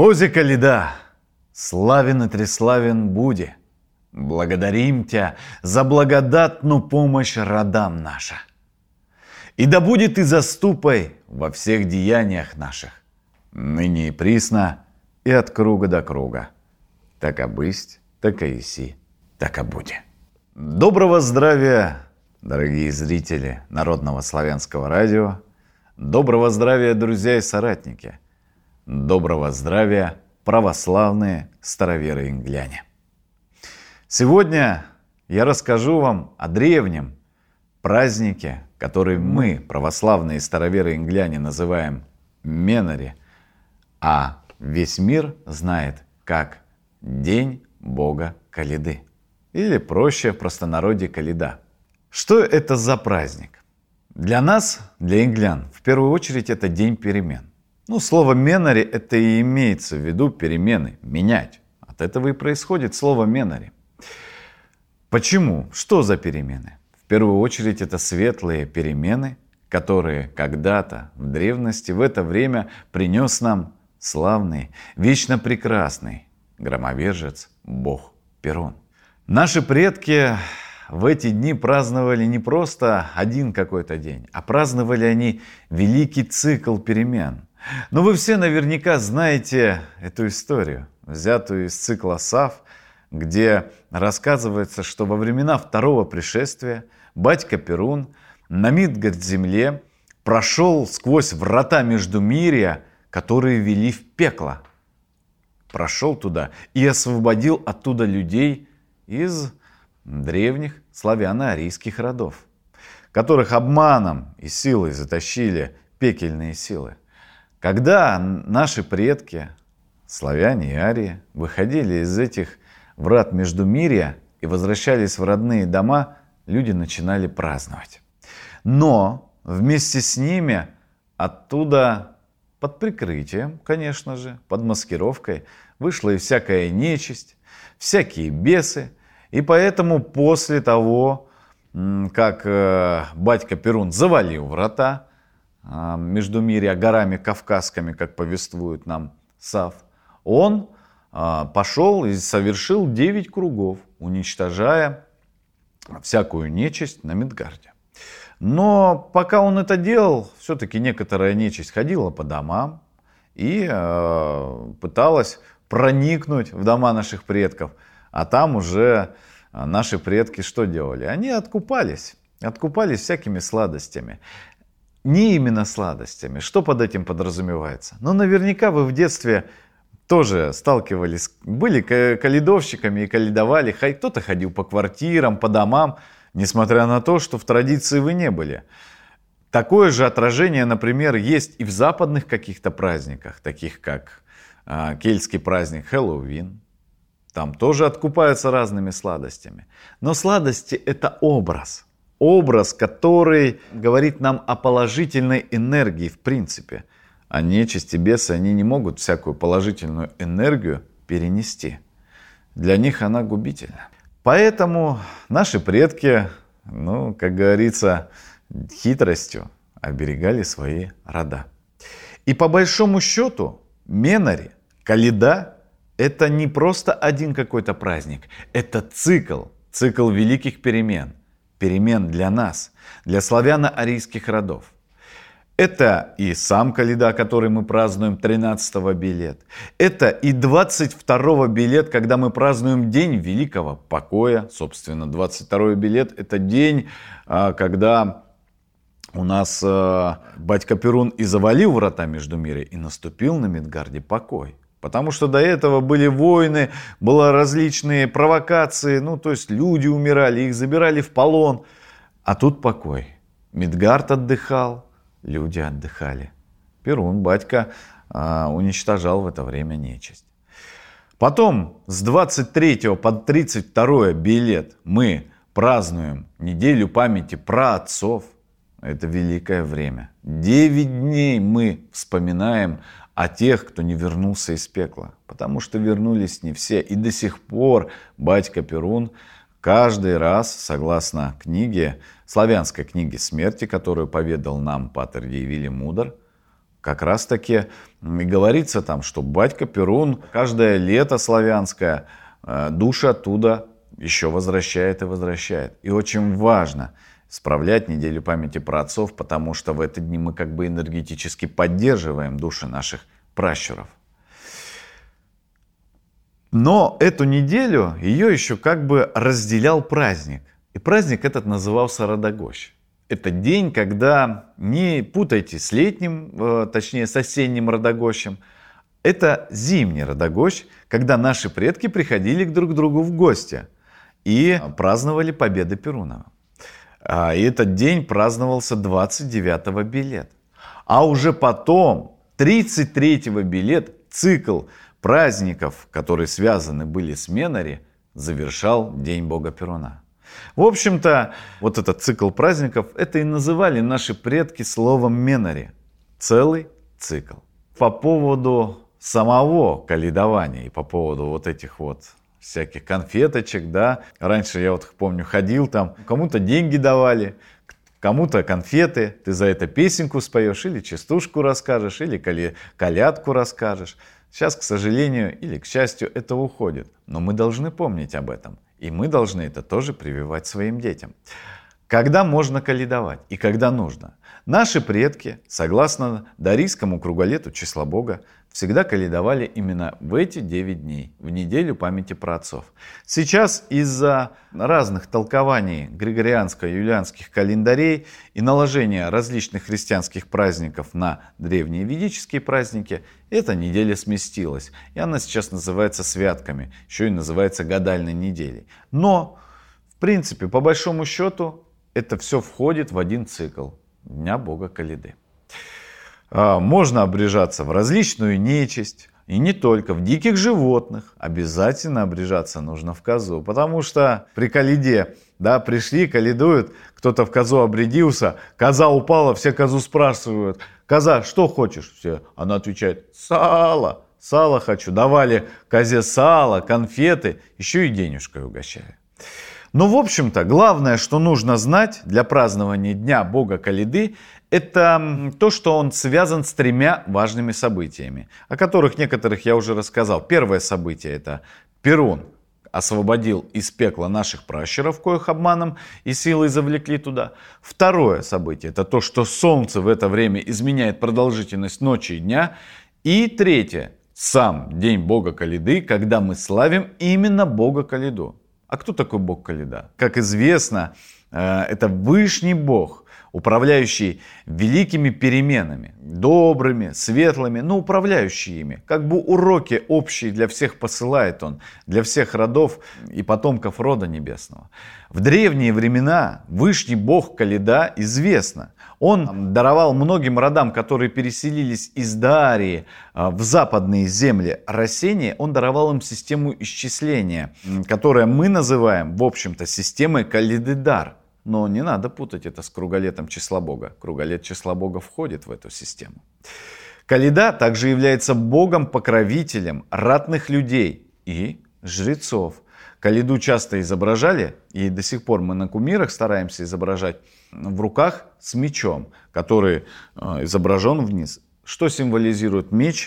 Бозе Каледа, славен и треславен буди, благодарим Тя за благодатную помощь родам наша. И да будет и заступай во всех деяниях наших, ныне и присно, и от круга до круга. Так обысть, так и еси, так и буди. Доброго здравия, дорогие зрители Народного славянского радио. Доброго здравия, друзья и соратники. Доброго здравия, православные староверы-ингляне. Сегодня я расскажу вам о древнем празднике, который мы, православные староверы-ингляне, называем Менари, а весь мир знает как День Бога Каледы, или проще в простонародье Каледа. Что это за праздник? Для нас, для инглян, в первую очередь это день перемен. Слово «менари» это и имеется в виду перемены, менять. От этого и происходит слово «менари». Почему? Что за перемены? В первую очередь это светлые перемены, которые когда-то в древности в это время принес нам славный, вечно прекрасный громовержец Бог Перун. Наши предки в эти дни праздновали не просто один какой-то день, а праздновали они великий цикл перемен. Но вы все наверняка знаете эту историю, взятую из цикла Сав, где рассказывается, что во времена второго пришествия батька Перун на Мидгард-земле прошел сквозь врата Междумирья, которые вели в пекло. Прошел туда и освободил оттуда людей из древних славяно-арийских родов, которых обманом и силой затащили пекельные силы. Когда наши предки, славяне и арии, выходили из этих врат Междумирья и возвращались в родные дома, люди начинали праздновать. Но вместе с ними оттуда под прикрытием, конечно же, под маскировкой, вышла и всякая нечисть, всякие бесы. И поэтому после того, как батька Перун завалил врата Междумирья горами Кавказскими, как повествует нам Сав, он пошел и совершил 9 кругов, уничтожая всякую нечисть на Мидгарде. Но пока он это делал, все-таки некоторая нечисть ходила по домам и пыталась проникнуть в дома наших предков. А там уже наши предки что делали? Они откупались всякими сладостями. Не именно сладостями. Что под этим подразумевается? Наверняка вы в детстве тоже сталкивались, были каледовщиками и каледовали. Кто-то ходил по квартирам, по домам, несмотря на то, что в традиции вы не были. Такое же отражение, например, есть и в западных каких-то праздниках, таких как кельтский праздник Хэллоуин. Там тоже откупаются разными сладостями. Но сладости – это образ. Образ, который говорит нам о положительной энергии в принципе. А нечисть и бесы, они не могут всякую положительную энергию перенести. Для них она губительна. Поэтому наши предки, как говорится, хитростью оберегали свои рода. И по большому счету Менари, Каледа – это не просто один какой-то праздник. Это цикл великих перемен. Перемен для нас, для славяно-арийских родов. Это и сам Каледа, который мы празднуем 13-го Белет. Это и 22-го Белет, когда мы празднуем День Великого Покоя. Собственно, 22-й Белет – это день, когда у нас батька Перун и завалил врата Междумирья, и наступил на Мидгарде покой. Потому что до этого были войны, были различные провокации, то есть люди умирали, их забирали в полон. А тут покой. Мидгард отдыхал, люди отдыхали. Перун, батька, уничтожал в это время нечисть. Потом с 23 по 32 Белет мы празднуем неделю памяти праотцов. Это великое время. 9 дней мы вспоминаем о тех, кто не вернулся из пекла. Потому что вернулись не все. И до сих пор батька Перун каждый раз, согласно книге, славянской книге смерти, которую поведал нам патер Дьявили Мудр, как раз таки и говорится там, что батька Перун каждое лето славянское души оттуда еще возвращает и возвращает. И очень важно справлять неделю памяти праотцов, потому что в эти дни мы как бы энергетически поддерживаем души наших пращуров. Но эту неделю ее еще как бы разделял праздник. И праздник этот назывался Родогощ. Это день, когда, не путайте с летним, точнее с осенним Родогощем, это зимний Родогощ, когда наши предки приходили друг к другу в гости и праздновали победы Перунова. И этот день праздновался 29-го Белет. А уже потом, 33-го Белет, цикл праздников, которые связаны были с Менари, завершал День Бога Перуна. В общем-то, вот этот цикл праздников, это и называли наши предки словом Менари. Целый цикл. По поводу самого каледования и по поводу вот этих вот всяких конфеточек, да. Раньше я вот помню, ходил там, кому-то деньги давали, кому-то конфеты, ты за это песенку споешь, или частушку расскажешь, или колядку расскажешь. Сейчас, к сожалению, или к счастью, это уходит. Но мы должны помнить об этом. И мы должны это тоже прививать своим детям. Когда можно каледовать и когда нужно? Наши предки, согласно дарийскому круголету числа Бога, всегда каледовали именно в эти 9 дней, в неделю памяти праотцов. Сейчас из-за разных толкований григорианско-юлианских календарей и наложения различных христианских праздников на древние ведические праздники, эта неделя сместилась. И она сейчас называется святками, еще и называется гадальной неделей. Но, в принципе, по большому счету, это все входит в один цикл Дня Бога Каледы. Можно обрежаться в различную нечисть, и не только, в диких животных. Обязательно обрежаться нужно в козу, потому что при каледе, да, пришли, каледуют, кто-то в козу обрядился, коза упала, все козу спрашивают: коза, что хочешь? Все. Она отвечает: сало, сало хочу. Давали козе сало, конфеты, еще и денежкой угощали. Но, в общем-то, главное, что нужно знать для празднования Дня Бога Каледы, это то, что он связан с 3 важными событиями, о которых некоторых я уже рассказал. Первое событие – это Перун освободил из пекла наших пращуров, коих обманом и силой завлекли туда. Второе событие – это то, что Солнце в это время изменяет продолжительность ночи и дня. И третье – сам День Бога Каледы, когда мы славим именно Бога Каледу. А кто такой Бог Каледа? Как известно, это Вышний Бог, управляющий великими переменами, добрыми, светлыми, но управляющий ими. Как бы уроки общие для всех посылает он, для всех родов и потомков рода небесного. В древние времена Вышний Бог Каледа известно. Он даровал многим родам, которые переселились из Дарии в западные земли Рассения, он даровал им систему исчисления, которую мы называем, в общем-то, системой Каледедар. Но не надо путать это с круголетом числа Бога. Круголет числа Бога входит в эту систему. Каледа также является богом-покровителем ратных людей и жрецов. Каледу часто изображали, и до сих пор мы на кумирах стараемся изображать, в руках с мечом, который изображен вниз. Что символизирует меч,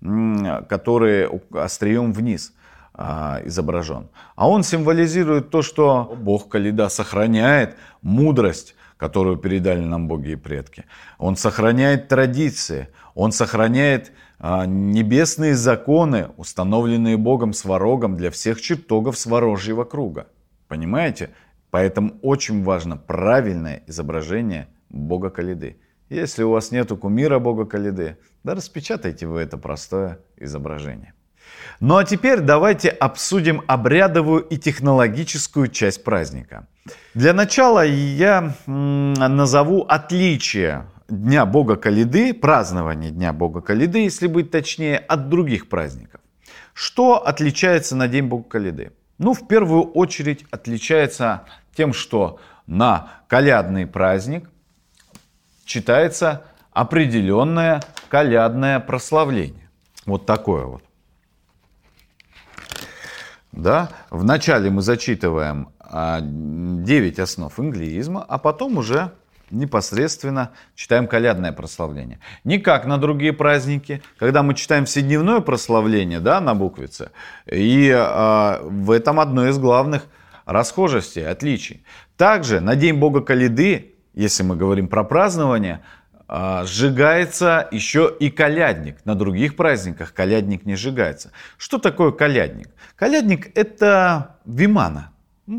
который острием вниз изображен? А он символизирует то, что Бог Каледа сохраняет мудрость, которую передали нам боги и предки. Он сохраняет традиции, он сохраняет небесные законы, установленные Богом Сварогом для всех чертогов Сварожьего круга. Понимаете? Поэтому очень важно правильное изображение Бога Каледы. Если у вас нету кумира Бога Каледы, да распечатайте вы это простое изображение. Ну а теперь давайте обсудим обрядовую и технологическую часть праздника. Для начала я назову отличия Дня Бога Каледы, празднования Дня Бога Каледы, если быть точнее, от других праздников. Что отличается на День Бога Каледы? Ну, в первую очередь отличается тем, что на колядный праздник читается определенное колядное прославление. Вот такое вот. Да? Вначале мы зачитываем 9 основ инглиизма, а потом уже непосредственно читаем колядное прославление. Не как на другие праздники, когда мы читаем вседневное прославление, да, на буквице. И в этом одно из главных расхожестей, отличий. Также на День Бога Коляды, если мы говорим про празднование, сжигается еще и колядник. На других праздниках колядник не сжигается. Что такое колядник? Колядник — это вимана.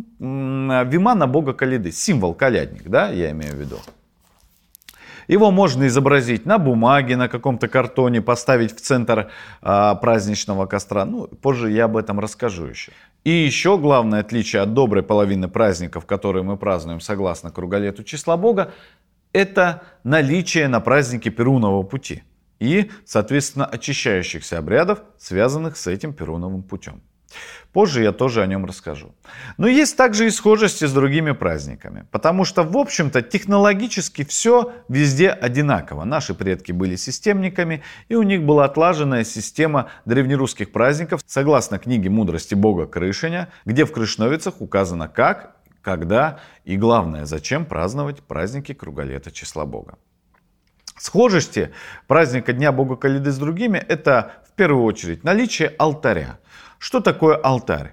Вимана Бога Коляды, символ колядник, да, я имею в виду. Его можно изобразить на бумаге, на каком-то картоне, поставить в центр праздничного костра. Ну, позже я об этом расскажу еще. И еще главное отличие от доброй половины праздников, которые мы празднуем согласно круголету числа Бога, это наличие на празднике Перунова пути и, соответственно, очищающихся обрядов, связанных с этим Перуновым путем. Позже я тоже о нем расскажу. Но есть также и схожести с другими праздниками, потому что, в общем-то, технологически все везде одинаково. Наши предки были системниками, и у них была отлаженная система древнерусских праздников, согласно книге «Мудрости Бога Крышиня», где в Крышновицах указано как, когда и, главное, зачем праздновать праздники круголета числа Бога. Схожести праздника Дня Бога Коляды с другими – это, в первую очередь, наличие алтаря. Что такое алтарь?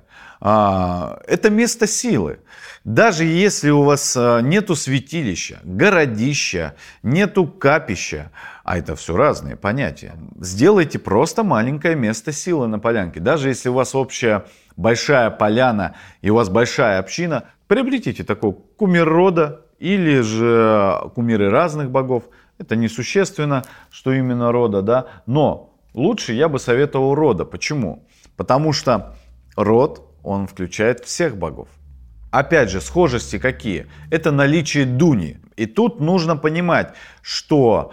Это место силы. Даже если у вас нету святилища, городища, нету капища, а это все разные понятия, сделайте просто маленькое место силы на полянке. Даже если у вас общая большая поляна и у вас большая община, приобретите такой кумир рода или же кумиры разных богов. Это несущественно, что именно рода, да, но лучше я бы советовал рода. Почему? Потому что род, он включает всех богов. Опять же, схожести какие? Это наличие дуни. И тут нужно понимать, что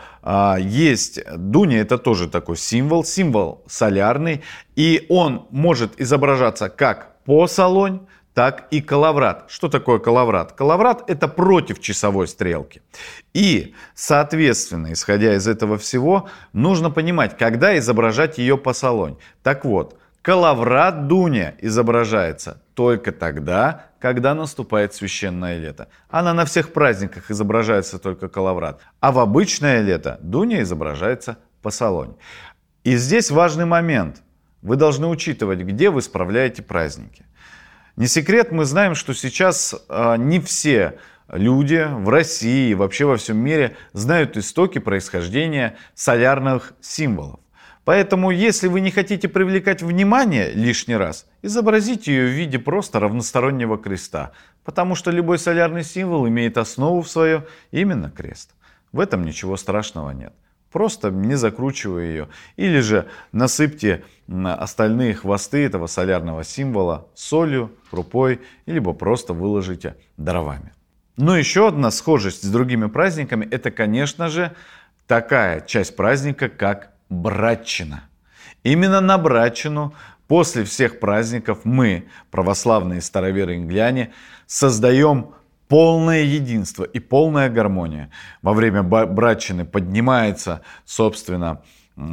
есть дуня, это тоже такой символ солярный, и он может изображаться как посолонь, так и коловрат. Что такое коловрат? Коловрат — это против часовой стрелки. И, соответственно, исходя из этого всего, нужно понимать, когда изображать ее посолонь. Так вот, коловрат дуня изображается только тогда, когда наступает священное лето. Она на всех праздниках изображается только коловрат. А в обычное лето дуня изображается посолонь. И здесь важный момент. Вы должны учитывать, где вы справляете праздники. Не секрет, мы знаем, что сейчас не все люди в России и вообще во всем мире знают истоки происхождения солярных символов. Поэтому, если вы не хотите привлекать внимание лишний раз, изобразите ее в виде просто равностороннего креста. Потому что любой солярный символ имеет основу в свою именно крест. В этом ничего страшного нет. Просто не закручивая ее. Или же насыпьте остальные хвосты этого солярного символа солью, крупой, либо просто выложите дровами. Но еще одна схожесть с другими праздниками – это, конечно же, такая часть праздника, как Братчина. Именно на Братчину после всех праздников мы, православные староверы-ингляне, создаем полное единство и полная гармония. Во время Братчины поднимается, собственно,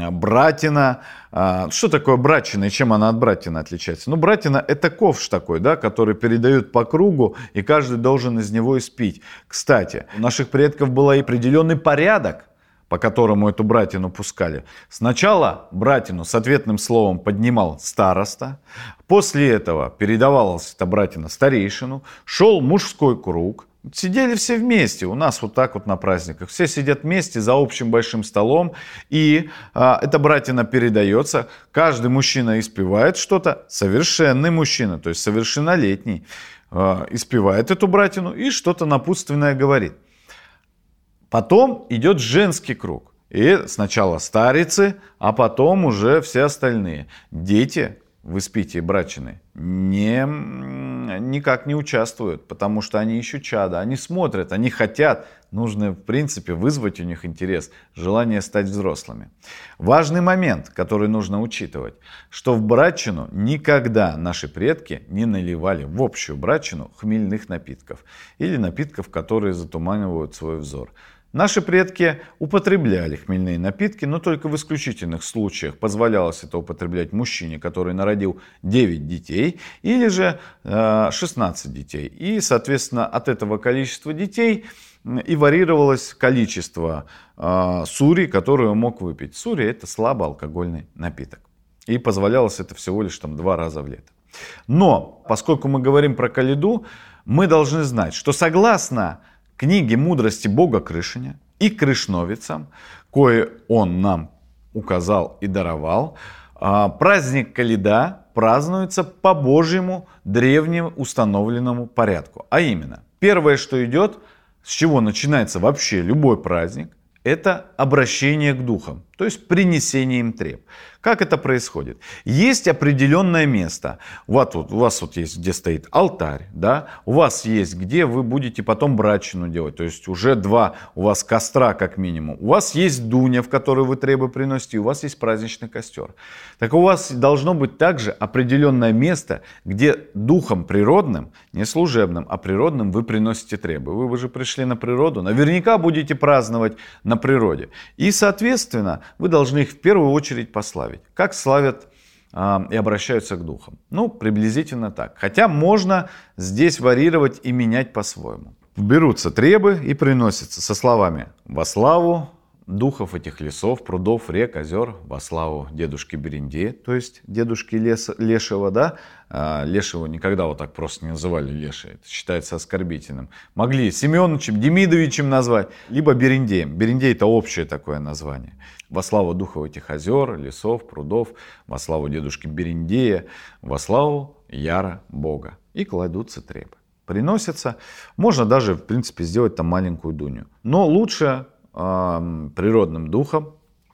Братина. Что такое Братчина и чем она от Братины отличается? Ну, Братина — это ковш такой, да, который передают по кругу, и каждый должен из него испить. Кстати, у наших предков был определенный порядок, по которому эту братину пускали. Сначала братину с ответным словом поднимал староста, после этого передавалась эта братина старейшину, шел мужской круг, сидели все вместе, у нас вот так вот на праздниках, все сидят вместе за общим большим столом, и эта братина передается, каждый мужчина испевает что-то, совершенный мужчина, то есть совершеннолетний, испевает эту братину и что-то напутственное говорит. Потом идет женский круг. И сначала старицы, а потом уже все остальные. Дети в испитии братчины никак не участвуют, потому что они еще чада, они смотрят, они хотят. Нужно, в принципе, вызвать у них интерес, желание стать взрослыми. Важный момент, который нужно учитывать, что в братчину никогда наши предки не наливали в общую братчину хмельных напитков или напитков, которые затуманивают свой взор. Наши предки употребляли хмельные напитки, но только в исключительных случаях позволялось это употреблять мужчине, который народил 9 детей или же 16 детей. И, соответственно, от этого количества детей и варьировалось количество сури, которую он мог выпить. Сури — это слабоалкогольный напиток. И позволялось это всего лишь 2 раза в лето. Но, поскольку мы говорим про коляду, мы должны знать, что согласно книге мудрости Бога Крышиня и крышновицам, кое он нам указал и даровал, праздник Коляда празднуется по Божьему древнему установленному порядку. А именно, первое, что идет, с чего начинается вообще любой праздник, это обращение к духам, то есть принесение им треб. Как это происходит? Есть определенное место. У вас есть, где стоит алтарь, да? У вас есть, где вы будете потом брачину делать. То есть уже 2 у вас костра как минимум. У вас есть дуня, в которую вы требы приносите, и у вас есть праздничный костер. Так у вас должно быть также определенное место, где духом природным, не служебным, а природным вы приносите требы. Вы же пришли на природу, наверняка будете праздновать на природе. И, соответственно, вы должны их в первую очередь пославить. Как славят и обращаются к духам? Ну, приблизительно так. Хотя можно здесь варьировать и менять по-своему. Берутся требы и приносятся со словами «Во славу духов этих лесов, прудов, рек, озер, во славу дедушки Берендея», то есть дедушки Лешего, да? Лешего никогда вот так просто не называли Лешей, это считается оскорбительным. Могли Семеновичем, Демидовичем назвать, либо Берендеем. Берендей — это общее такое название. Во славу духов этих озер, лесов, прудов, во славу дедушки Берендея, во славу Яра Бога. И кладутся требы. Приносятся, можно даже, в принципе, сделать там маленькую дуню. Но лучше природным духом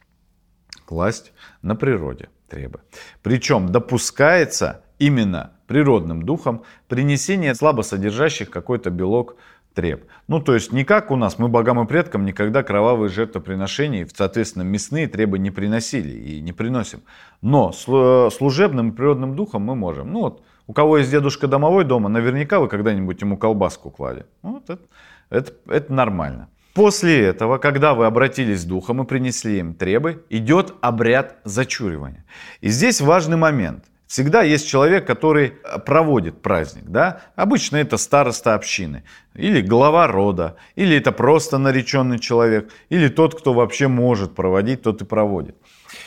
класть на природе требы. Причем допускается именно природным духом принесение слабосодержащих какой-то белок треб. Ну, то есть не как у нас, мы богам и предкам никогда кровавые жертвоприношения, соответственно, мясные требы не приносили и не приносим. Но служебным и природным духом мы можем. Ну вот, у кого есть дедушка домовой дома, наверняка вы когда-нибудь ему колбаску клали. Вот это нормально. После этого, когда вы обратились с духом и принесли им требы, идет обряд зачуривания. И здесь важный момент. Всегда есть человек, который проводит праздник. Да? Обычно это староста общины, или глава рода, или это просто нареченный человек, или тот, кто вообще может проводить, тот и проводит.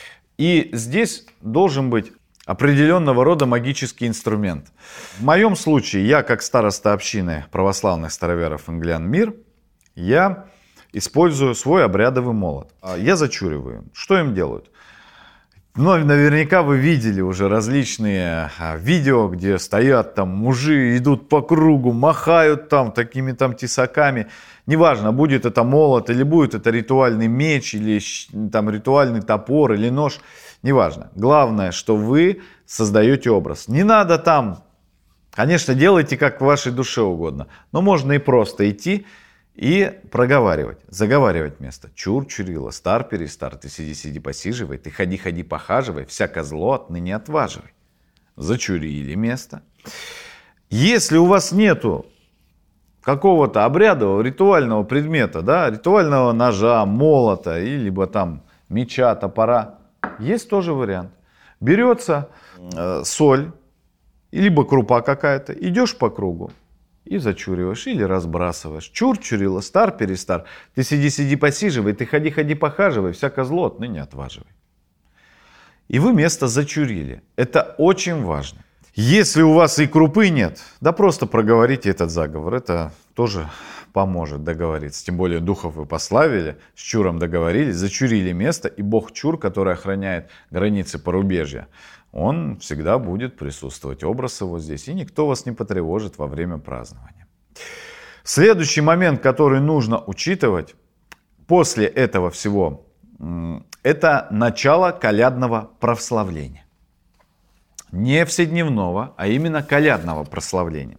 И здесь должен быть определенного рода магический инструмент. В моем случае, я как староста общины православных староверов Инглян-Мир, я использую свой обрядовый молот. Я зачуриваю. Что им делают? Ну, наверняка вы видели уже различные видео, где стоят там мужи, идут по кругу, махают там такими там тесаками. Неважно, будет это молот, или будет это ритуальный меч, или там ритуальный топор, или нож. Неважно. Главное, что вы создаете образ. Не надо там, конечно, делайте как в вашей душе угодно, но можно и просто идти и проговаривать, заговаривать место. Чур, чурила, стар, перестар, ты сиди, сиди, посиживай, ты ходи, ходи, похаживай, всяко зло отныне отваживай. Зачурили место. Если у вас нету какого-то обрядового, ритуального предмета, да, ритуального ножа, молота, или либо там меча, топора, есть тоже вариант. Берется соль, либо крупа какая-то, идешь по кругу и зачуриваешь или разбрасываешь. Чур, чурила, стар, перестар. Ты сиди, сиди, посиживай, ты ходи, ходи, похаживай, всяко зло отныне отваживай. И вы место зачурили. Это очень важно. Если у вас и крупы нет, да просто проговорите этот заговор. Это тоже поможет договориться. Тем более духов вы пославили, с чуром договорились, зачурили место. И бог Чур, который охраняет границы порубежья, он всегда будет присутствовать, образ его здесь, и никто вас не потревожит во время празднования. Следующий момент, который нужно учитывать после этого всего, это начало колядного прославления. Не вседневного, а именно колядного прославления.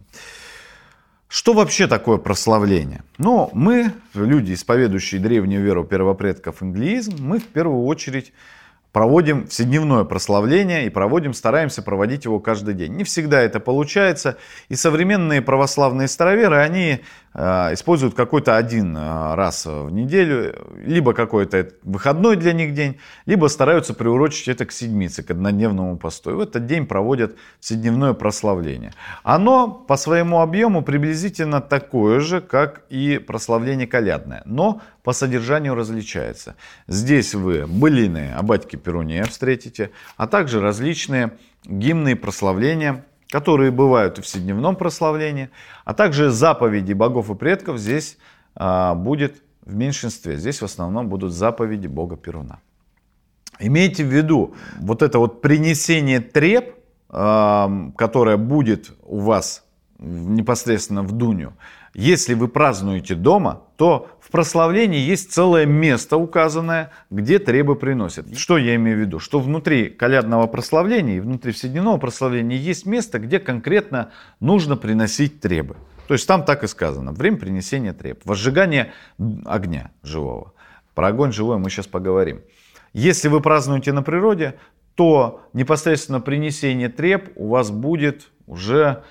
Что вообще такое прославление? Ну, мы, люди, исповедующие древнюю веру первопредков инглиизм, мы в первую очередь проводим вседневное прославление и стараемся проводить его каждый день. Не всегда это получается, и современные православные староверы, они используют какой-то один раз в неделю, либо какой-то выходной для них день, либо стараются приурочить это к седмице, к однодневному посту. И в этот день проводят вседневное прославление. Оно по своему объему приблизительно такое же, как и прославление колядное, но по содержанию различается. Здесь вы былины о батьке Перуне встретите, а также различные гимны и прославления, которые бывают и в вседневном прославлении, а также заповеди богов и предков здесь будет в меньшинстве. Здесь в основном будут заповеди бога Перуна. Имейте в виду, вот это вот принесение треб, которое будет у вас непосредственно в Дуню, если вы празднуете дома, то в прославлении есть целое место указанное, где требы приносят. Что я имею в виду? Что внутри колядного прославления и внутри вседневного прославления есть место, где конкретно нужно приносить требы. То есть там так и сказано. Время принесения треб. Возжигание огня живого. Про огонь живой мы сейчас поговорим. Если вы празднуете на природе, то непосредственно принесение треб у вас будет уже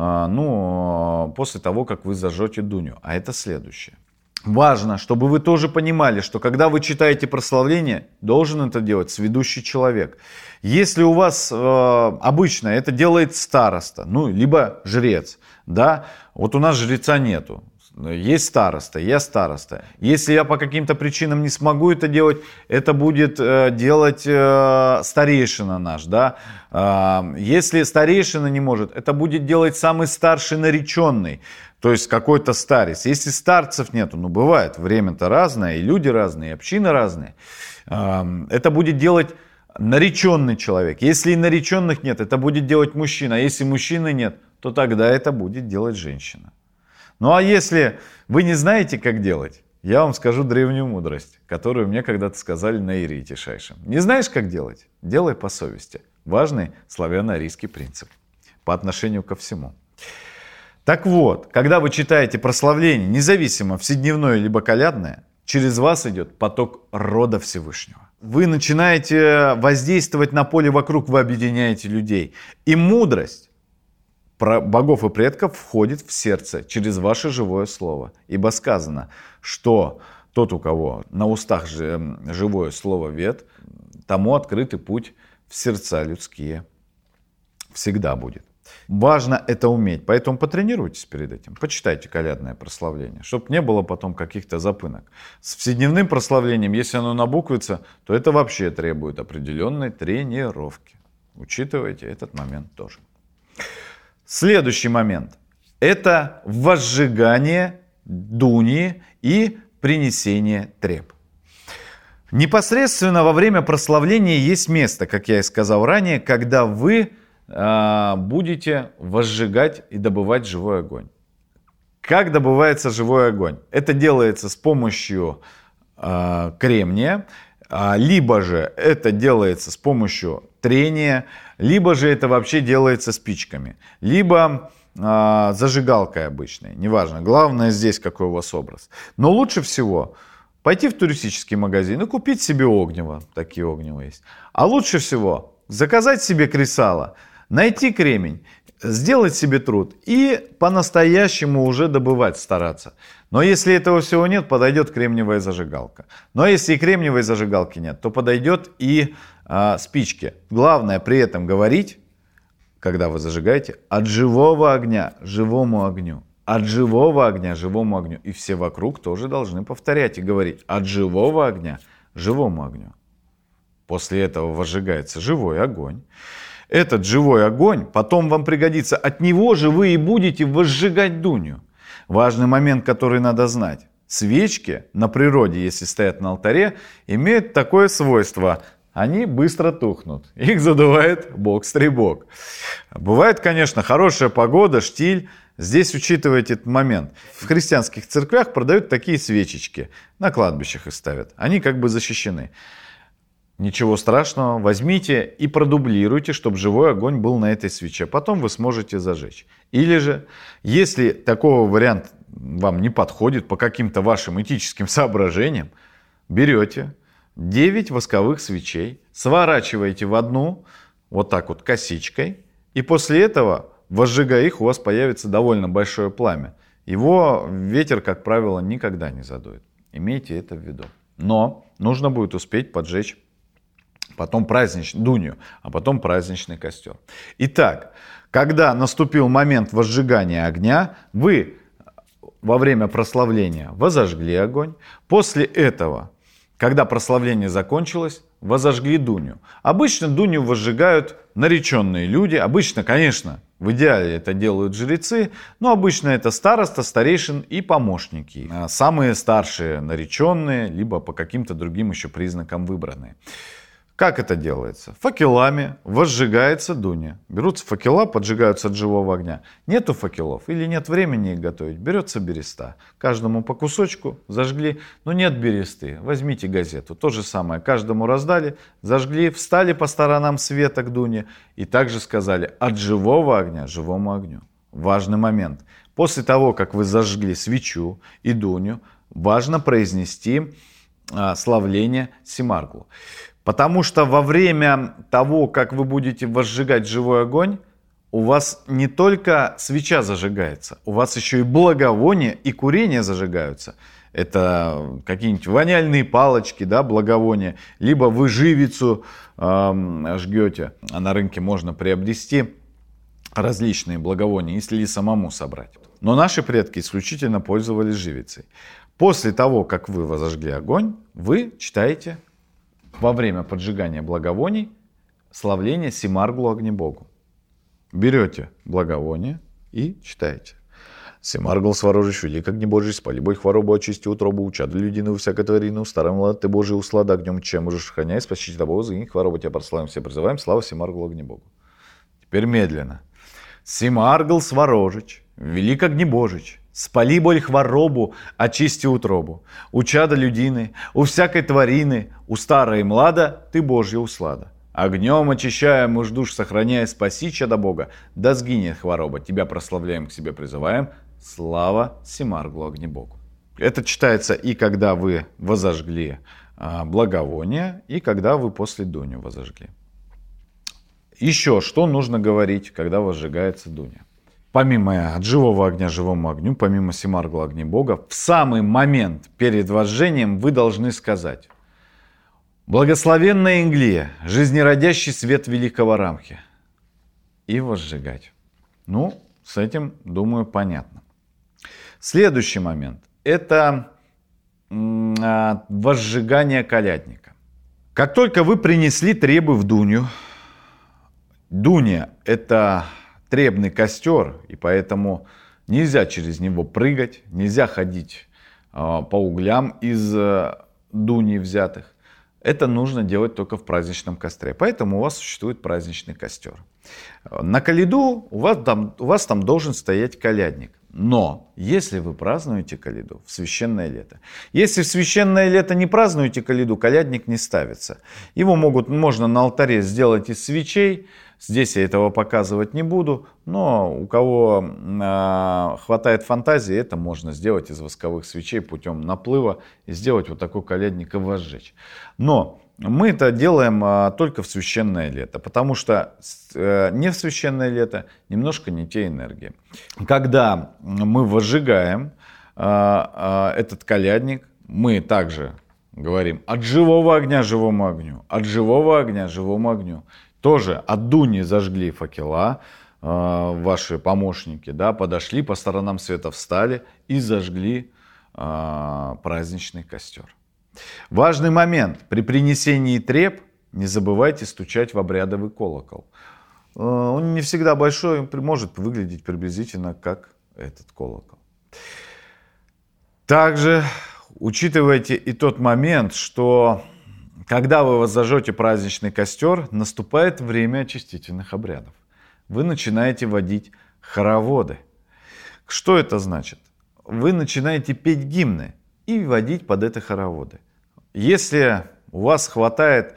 после того, как вы зажжете Дуню. А это следующее. Важно, чтобы вы тоже понимали, что когда вы читаете прославление, должен это делать сведущий человек. Если у вас обычно это делает староста, либо жрец, да, вот у нас жреца нету. Есть староста, я староста. Если я по каким-то причинам не смогу это делать, это будет делать старейшина наш. Да? Если старейшина не может, это будет делать самый старший нареченный, то есть какой-то старец. Если старцев нету, бывает, время-то разное, и люди разные, и общины разные, это будет делать нареченный человек. Если и нареченных нет, это будет делать мужчина. А если мужчины нет, то тогда это будет делать женщина. Ну а если вы не знаете, как делать, я вам скажу древнюю мудрость, которую мне когда-то сказали на Ирии Тишайшем. Не знаешь, как делать? Делай по совести. Важный славяно-арийский принцип по отношению ко всему. Так вот, когда вы читаете прославление, независимо вседневное либо колядное, через вас идет поток рода Всевышнего. Вы начинаете воздействовать на поле вокруг, вы объединяете людей. И мудрость про богов и предков входит в сердце через ваше живое слово. Ибо сказано, что тот, у кого на устах живое слово вет, тому открытый путь в сердца людские всегда будет. Важно это уметь, поэтому потренируйтесь перед этим, почитайте колядное прославление, чтобы не было потом каких-то запынок. С вседневным прославлением, если оно набуквится, то это вообще требует определенной тренировки. Учитывайте этот момент тоже. Следующий момент – это возжигание дуни и принесение треб. Непосредственно во время прославления есть место, как я и сказал ранее, когда вы будете возжигать и добывать живой огонь. Как добывается живой огонь? Это делается с помощью кремния, либо же это делается с помощью трения, либо же это вообще делается спичками, либо зажигалкой обычной, неважно. Главное здесь какой у вас образ. Но лучше всего пойти в туристический магазин и купить себе огнево, такие огнево есть. А лучше всего заказать себе кресало, найти кремень, сделать себе труд и по-настоящему уже добывать стараться. Но если этого всего нет, подойдет кремниевая зажигалка. Но если и кремниевой зажигалки нет, то подойдет и спички. Главное при этом говорить, когда вы зажигаете, от живого огня живому огню. От живого огня живому огню. И все вокруг тоже должны повторять и говорить от живого огня живому огню. После этого возжигается живой огонь. Этот живой огонь потом вам пригодится. От него же вы и будете возжигать дунью. Важный момент, который надо знать. Свечки на природе, если стоят на алтаре, имеют такое свойство. Они быстро тухнут. Их задувает бог-стребок. Бывает, конечно, хорошая погода, штиль. Здесь учитывайте этот момент. В христианских церквях продают такие свечечки. На кладбищах их ставят. Они как бы защищены. Ничего страшного, возьмите и продублируйте, чтобы живой огонь был на этой свече. Потом вы сможете зажечь. Или же, если такого варианта вам не подходит по каким-то вашим этическим соображениям, берете 9 восковых свечей, сворачиваете в одну, вот так вот косичкой, и после этого, возжигая их, у вас появится довольно большое пламя. Его ветер, как правило, никогда не задует. Имейте это в виду. Но нужно будет успеть поджечь потом дунью, а потом праздничный костер. Итак, когда наступил момент возжигания огня, вы во время прославления возожгли огонь. После этого, когда прославление закончилось, возожгли дунью. Обычно дунью возжигают нареченные люди. Обычно, конечно, в идеале это делают жрецы, но обычно это староста, старейшин и помощники. Самые старшие нареченные, либо по каким-то другим еще признакам выбранные. Как это делается? Факелами возжигается дунья. Берутся факела, поджигаются от живого огня. Нету факелов или нет времени их готовить, берется береста. Каждому по кусочку зажгли, но нет бересты. Возьмите газету. То же самое. Каждому раздали, зажгли, встали по сторонам света к дуне и также сказали от живого огня живому огню. Важный момент. После того, как вы зажгли свечу и дунью, важно произнести славление Семарглу. Потому что во время того, как вы будете возжигать живой огонь, у вас не только свеча зажигается, у вас еще и благовония и курение зажигаются. Это какие-нибудь воняльные палочки, да, благовония, либо вы живицу жгете, а на рынке можно приобрести различные благовония, если и самому собрать. Но наши предки исключительно пользовались живицей. После того, как вы возожгли огонь, вы читаете во время поджигания благовоний славление Семарглу огнебогу. Берете благовоние и читаете. Семаргл сворожишь, велик огнебожий, спали бой хворобу, очисти утробу, учады людину, всяко творину, старым лад ты Божий услада, огнем чем можешь храняй, спасти тобой, за них хворобу тебя прославим, все призываем, слава Семарглу огнебогу. Теперь медленно. Семаргл сворожич, велик огнебожич, спали боль хворобу, очисти утробу. У чада людины, у всякой тварины, у старой млада ты Божья услада. Огнем очищая муж душ, сохраняя, спаси чада Бога, да сгинет хвороба. Тебя прославляем, к себе призываем. Слава Семарглу огнебогу. Это читается и когда вы возожгли благовоние, и когда вы после дунью возожгли. Еще что нужно говорить, когда возжигается дунья? Помимо от живого огня живому огню, помимо Семаргла огнебога, в самый момент перед возжжением вы должны сказать: «Благословенная Инглия, жизнеродящий свет великого Рамхи», и возжигать. Ну, с этим, думаю, понятно. Следующий момент – это возжигание колядника. Как только вы принесли требы в дунью, дуня – это требный костер, и поэтому нельзя через него прыгать, нельзя ходить по углям из дуни взятых. Это нужно делать только в праздничном костре. Поэтому у вас существует праздничный костер. На коляду у вас там должен стоять колядник. Но если вы празднуете коляду в священное лето, если в священное лето не празднуете коляду, колядник не ставится. Его можно на алтаре сделать из свечей. Здесь я этого показывать не буду, но у кого хватает фантазии, это можно сделать из восковых свечей путем наплыва и сделать вот такой колядник и возжечь. Но мы это делаем только в священное лето, потому что не в священное лето немножко не те энергии. Когда мы возжигаем этот колядник, мы также говорим от живого огня живому огню, от живого огня живому огню. Тоже от дуни зажгли факела, ваши помощники, да, подошли, по сторонам света встали и зажгли праздничный костер. Важный момент. При принесении треб не забывайте стучать в обрядовый колокол. Он не всегда большой, может выглядеть приблизительно как этот колокол. Также учитывайте и тот момент, что когда вы возжжете праздничный костер, наступает время очистительных обрядов. Вы начинаете водить хороводы. Что это значит? Вы начинаете петь гимны и водить под это хороводы. Если у вас хватает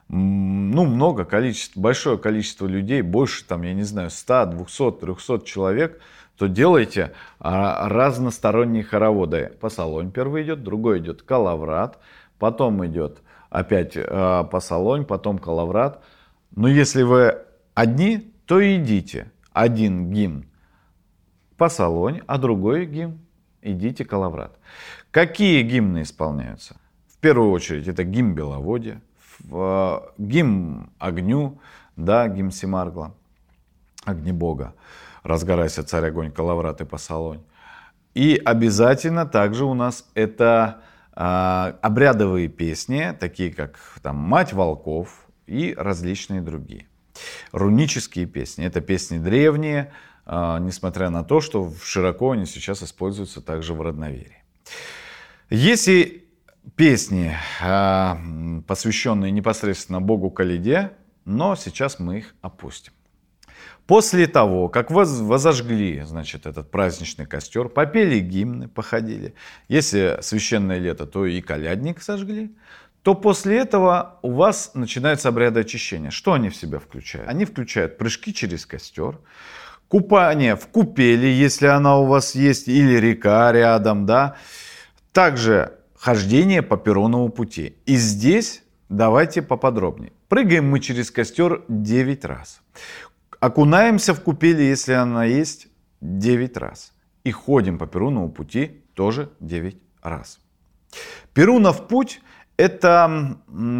большое количество людей, больше, 100, 200, 300 человек, то делайте разносторонние хороводы. Пасалонь первый идет, другой идет калаврат, потом идет опять Пасалонь, потом Калаврат. Но если вы одни, то идите. Один гимн Пасалонь, а другой гимн идите Калаврат. Какие гимны исполняются? В первую очередь это гимн Беловодья, гимн Огню, да, гимн Семаргла, Огнебога, Разгорайся, царь огонь, Калаврат и Пасалонь. И обязательно также у нас это обрядовые песни, такие как там «Мать волков» и различные другие. Рунические песни. Это песни древние, несмотря на то, что широко они сейчас используются также в родноверии. Если песни, посвященные непосредственно богу Калиде, но сейчас мы их опустим. После того, как возожгли, значит, этот праздничный костер, попели гимны, походили. Если священное лето, то и колядник сожгли. То после этого у вас начинаются обряды очищения. Что они в себя включают? Они включают прыжки через костер, купание в купели, если она у вас есть, или река рядом, да. Также хождение по Перуновому пути. И здесь давайте поподробнее. Прыгаем мы через костер 9 раз. Окунаемся в купели, если она есть, 9 раз. И ходим по Перуновому пути тоже 9 раз. Перунов путь — это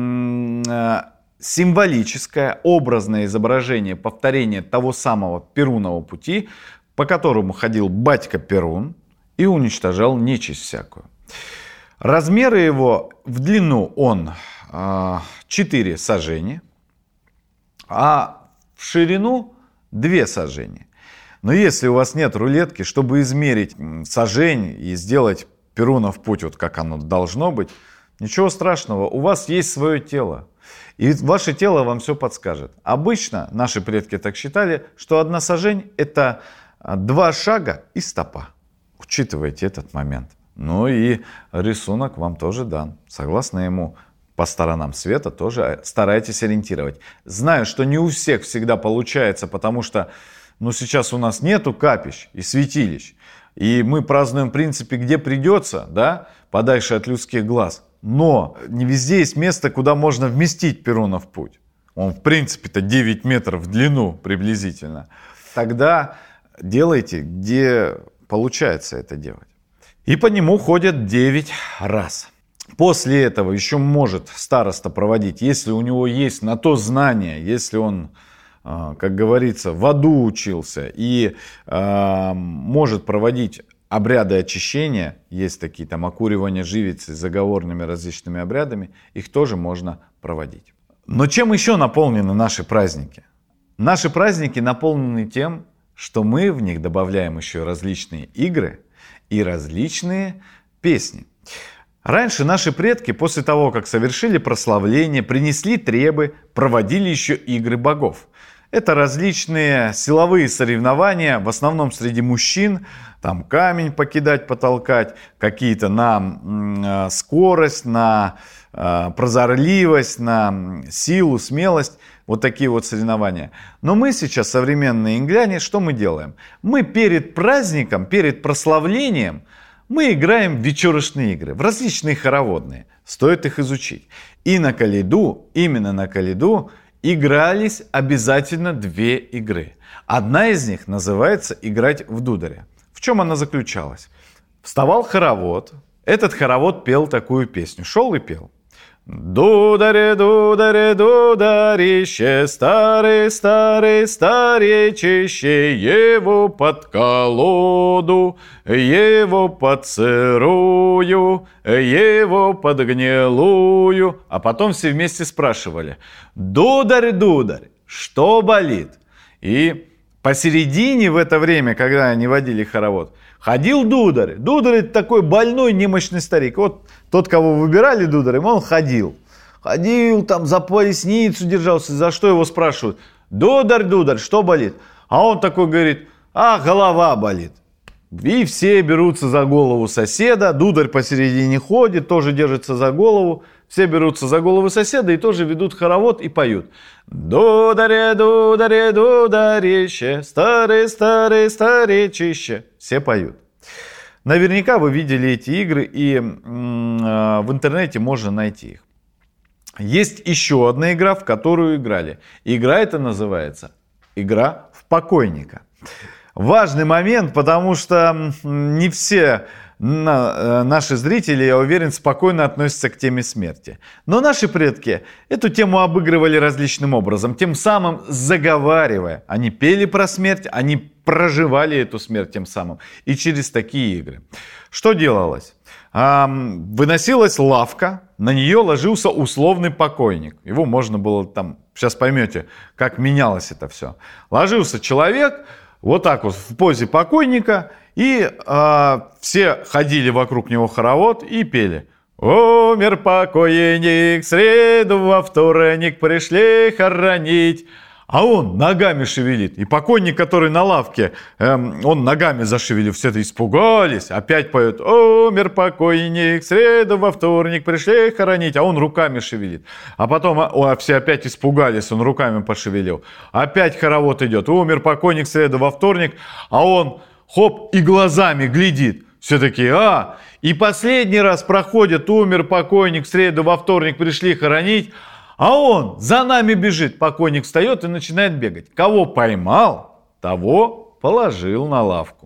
символическое, образное изображение, повторение того самого Перунового пути, по которому ходил батька Перун и уничтожал нечисть всякую. Размеры его в длину он 4 сажени, а в ширину 2 сажени. Но если у вас нет рулетки, чтобы измерить сажень и сделать Перунов путь, вот как оно должно быть, ничего страшного, у вас есть свое тело. И ваше тело вам все подскажет. Обычно наши предки так считали, что 1 сажень — это 2 шага и стопа. Учитывайте этот момент. Ну и рисунок вам тоже дан. Согласно ему, по сторонам света тоже старайтесь ориентировать. Знаю, что не у всех всегда получается, потому что сейчас у нас нету капищ и святилищ. И мы празднуем, в принципе, где придется, да, подальше от людских глаз. Но не везде есть место, куда можно вместить Перунов путь. Он, в принципе-то, 9 метров в длину приблизительно. Тогда делайте, где получается это делать. И по нему ходят 9 раз. После этого еще может староста проводить, если у него есть на то знание, если он, как говорится, в аду учился и может проводить обряды очищения, есть такие там окуривания живицы, заговорными различными обрядами, их тоже можно проводить. Но чем еще наполнены наши праздники? Наши праздники наполнены тем, что мы в них добавляем еще различные игры и различные песни. Раньше наши предки, после того, как совершили прославление, принесли требы, проводили еще игры богов. Это различные силовые соревнования, в основном среди мужчин. Там камень покидать, потолкать, какие-то на скорость, на прозорливость, на силу, смелость. Вот такие вот соревнования. Но мы сейчас, современные ингляне, что мы делаем? Мы перед праздником, перед прославлением, мы играем в вечерочные игры, в различные хороводные. Стоит их изучить. И на Калиду, именно на Калиду, игрались обязательно 2 игры. Одна из них называется «Играть в дударя». В чем она заключалась? Вставал хоровод. Этот хоровод пел такую песню. Шел и пел. Дударе, дударе, дударище, старый, старый, старичище, его под колоду, его под сырую, его под гнилую. А потом все вместе спрашивали: дударь, дударь, что болит? И посередине в это время, когда они водили хоровод, ходил дударь. Дударь — это такой больной, немощный старик. Вот тот, кого выбирали дударем, он ходил. Ходил там, за поясницу держался. За что его спрашивают? Дударь, дударь, что болит? А он такой говорит: а, голова болит. И все берутся за голову соседа. Дударь посередине ходит, тоже держится за голову. Все берутся за голову соседа и тоже ведут хоровод и поют. Дударе, дударе, дударище, старый, старый, старичище. Все поют. Наверняка вы видели эти игры, и в интернете можно найти их. Есть еще одна игра, в которую играли. Игра эта называется «Игра в покойника». Важный момент, потому что не все наши зрители, я уверен, спокойно относятся к теме смерти. Но наши предки эту тему обыгрывали различным образом, тем самым заговаривая. Они пели про смерть, они проживали эту смерть тем самым. И через такие игры. Что делалось? Выносилась лавка, на нее ложился условный покойник. Его можно было там, сейчас поймете, как менялось это все. Ложился человек вот так вот в позе покойника, и все ходили вокруг него хоровод и пели. «Умер покойник, в среду во вторник пришли хоронить». А он ногами шевелит. И покойник, который на лавке, он ногами зашевелил. Все это испугались. Опять поют: «Умер покойник, в среду во вторник пришли хоронить». А он руками шевелит. А потом все опять испугались. Он руками пошевелил. Опять хоровод идет. «Умер покойник, в среду во вторник». А он хоп и глазами глядит. Все такие: И последний раз проходит: «Умер покойник, в среду во вторник пришли хоронить». А он за нами бежит. Покойник встает и начинает бегать. Кого поймал, того положил на лавку.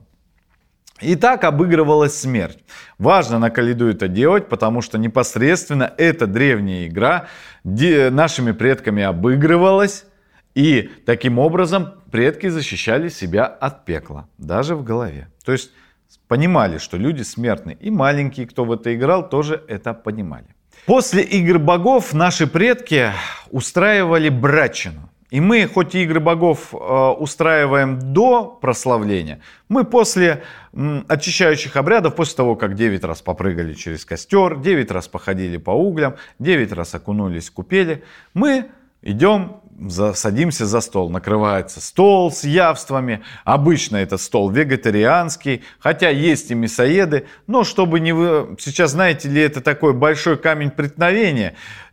И так обыгрывалась смерть. Важно на Калиду это делать, потому что непосредственно эта древняя игра нашими предками обыгрывалась. И таким образом предки защищали себя от пекла, даже в голове. То есть понимали, что люди смертны. И маленькие, кто в это играл, тоже это понимали. После игр богов наши предки устраивали братчину. И мы, хоть и игры богов устраиваем до прославления, мы после очищающих обрядов, после того, как 9 раз попрыгали через костер, 9 раз походили по углям, 9 раз окунулись в купели, мы идем, садимся за стол. Накрывается стол с явствами. Обычно это стол вегетарианский, хотя есть и мясоеды. Но чтобы не вы... Сейчас, знаете ли, это такой большой камень преткновения.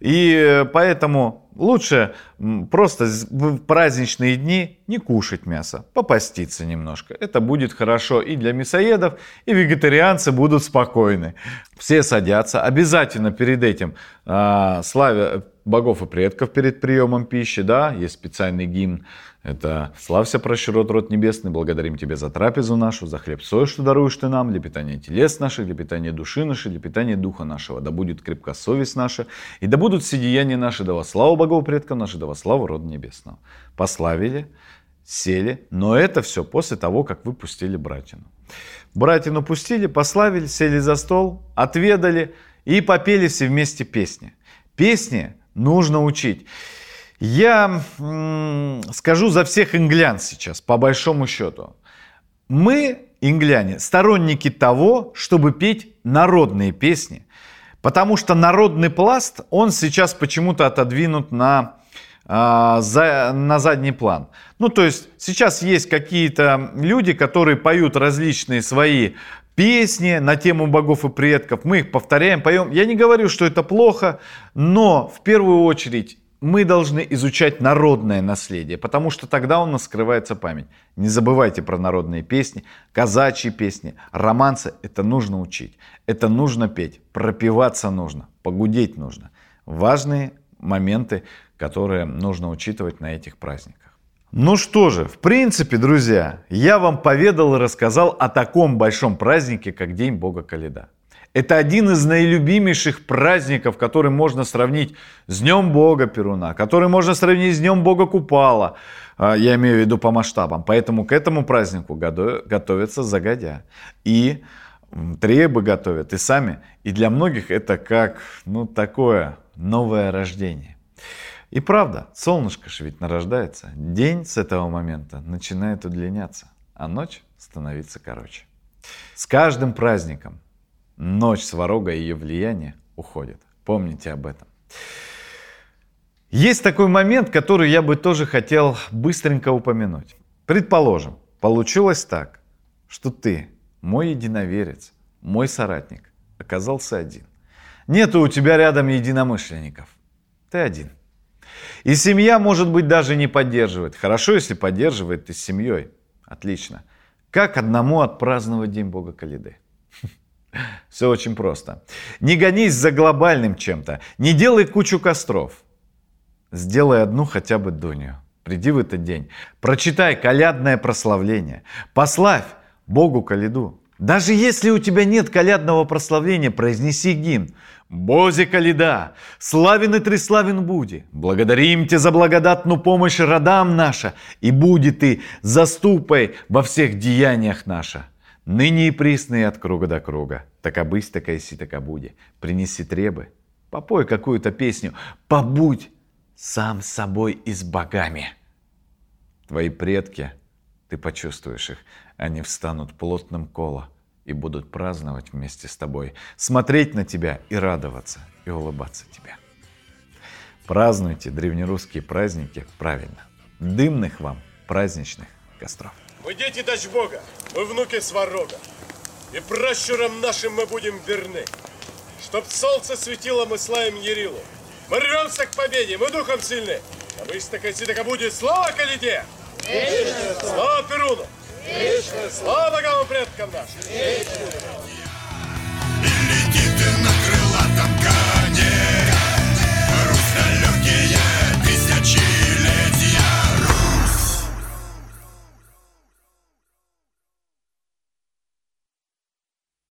И поэтому лучше просто в праздничные дни не кушать мясо, попаститься немножко. Это будет хорошо и для мясоедов, и вегетарианцы будут спокойны. Все садятся. Обязательно перед этим славя богов и предков перед приемом пищи, да, есть специальный гимн, это «Славься, пращурод, род небесный, благодарим Тебя за трапезу нашу, за хлеб соль, что даруешь Ты нам, для питания телес наших, для питания души нашей, для питания духа нашего, да будет крепка совесть наша, и да будут все деяния наши, да во славу богов предков наших, да во славу рода небесного». Пославили, сели, но это все после того, как вы пустили братину. Братину пустили, пославили, сели за стол, отведали и попели все вместе песни. Песни нужно учить. Я скажу за всех инглян сейчас, по большому счету. Мы, ингляне, сторонники того, чтобы петь народные песни, потому что народный пласт, он сейчас почему-то отодвинут на задний план. Ну, то есть, сейчас есть какие-то люди, которые поют различные свои песни на тему богов и предков. Мы их повторяем, поем. Я не говорю, что это плохо, но в первую очередь мы должны изучать народное наследие, потому что тогда у нас скрывается память. Не забывайте про народные песни, казачьи песни, романсы. Это нужно учить, это нужно петь, пропеваться нужно, погудеть нужно. Важные моменты, которые нужно учитывать на этих праздниках. Ну что же, в принципе, друзья, я вам поведал и рассказал о таком большом празднике, как День Бога Калида. Это один из наилюбимейших праздников, который можно сравнить с Днем Бога Перуна, который можно сравнить с Днем Бога Купала, я имею в виду по масштабам. Поэтому к этому празднику готовятся загодя. И требы готовят, и сами. И для многих это как, такое новое рождение. И правда, солнышко же ведь нарождается. День с этого момента начинает удлиняться, а ночь становится короче. С каждым праздником ночь Сварога и ее влияние уходит. Помните об этом. Есть такой момент, который я бы тоже хотел быстренько упомянуть. Предположим, получилось так, что ты, мой единоверец, мой соратник, оказался один. Нету у тебя рядом единомышленников. Ты один. И семья, может быть, даже не поддерживает. Хорошо, если поддерживает, ты с семьей. Отлично. Как одному отпраздновать День Бога Калиды? Все очень просто. Не гонись за глобальным чем-то, не делай кучу костров. Сделай одну хотя бы дунью. Приди в этот день, прочитай колядное прославление, пославь Богу коляду. Даже если у тебя нет колядного прославления, произнеси гимн. Бозе коляда, славен и треславен буди. Благодарим Тебя за благодатную помощь родам наша, и будет Ты заступай во всех деяниях наша. Ныне и присно и от круга до круга. Така бысь, така иси, така буди. Принеси требы, попой какую-то песню, побудь сам с собой и с богами. Твои предки, ты почувствуешь их, они встанут плотным колом и будут праздновать вместе с тобой, смотреть на тебя и радоваться, и улыбаться тебе. Празднуйте древнерусские праздники правильно. Дымных вам праздничных костров. Мы дети дочь Бога, мы внуки Сварога, и пращурам нашим мы будем верны. Чтоб солнце светило, мы славим Ярилу. Мы рвемся к победе, мы духом сильны. А вы так будет. Слава коляде! Слава Перуну! Слава богам и предкам нашим! Летит